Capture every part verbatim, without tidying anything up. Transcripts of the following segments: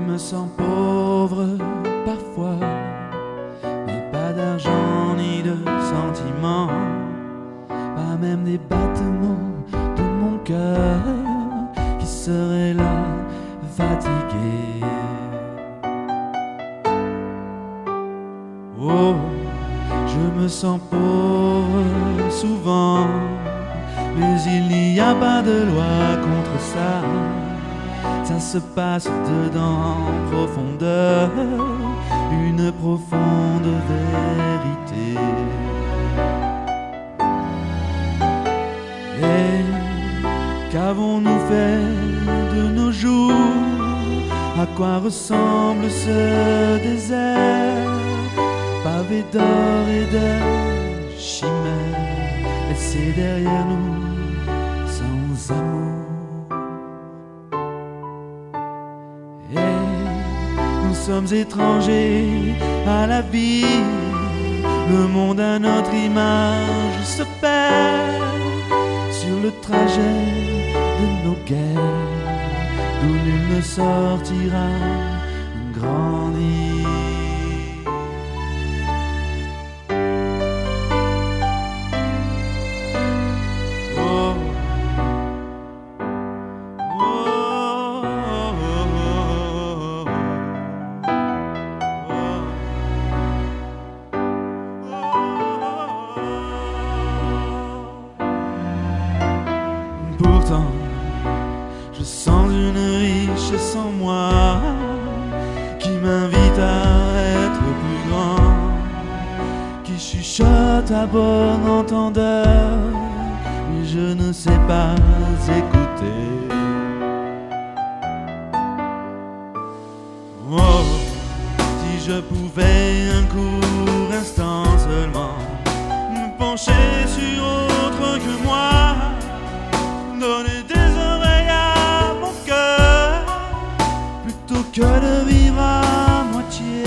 me sens pauvre parfois, mais pas d'argent ni de sentiments, pas même des battements de mon cœur qui seraient là fatigués. Oh, je me sens pauvre souvent, mais il n'y a pas de loi contre ça. Ça se passe dedans en profondeur, une profonde vérité. Et qu'avons-nous fait de nos jours? À quoi ressemble ce désert, pavé d'or et de chimères, laissé derrière nous sans amour? Nous sommes étrangers à la vie, le monde à notre image se perd sur le trajet de nos guerres, d'où nul ne sortira grandi. Oh. Pourtant, je sens une richesse en moi qui m'invite à être plus grand, qui chuchote à bon entendeur, mais je ne sais pas écouter. Oh, si je pouvais un court instant seulement me pencher sur autre que moi, donner des oreilles à mon cœur plutôt que de vivre à moitié.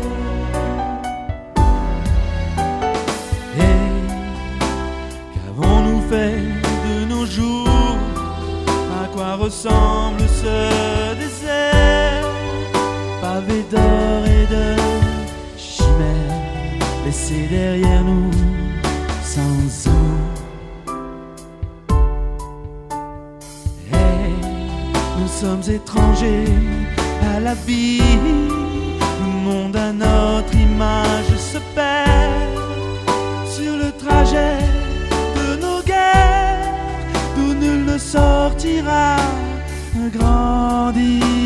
Et qu'avons-nous fait de nos jours? À quoi ressemble ce désert, pavé d'or et de chimères, laissé derrière nous sans eau? Nous sommes étrangers à la vie, le monde à notre image se perd sur le trajet de nos guerres, d'où nul ne sortira grandi.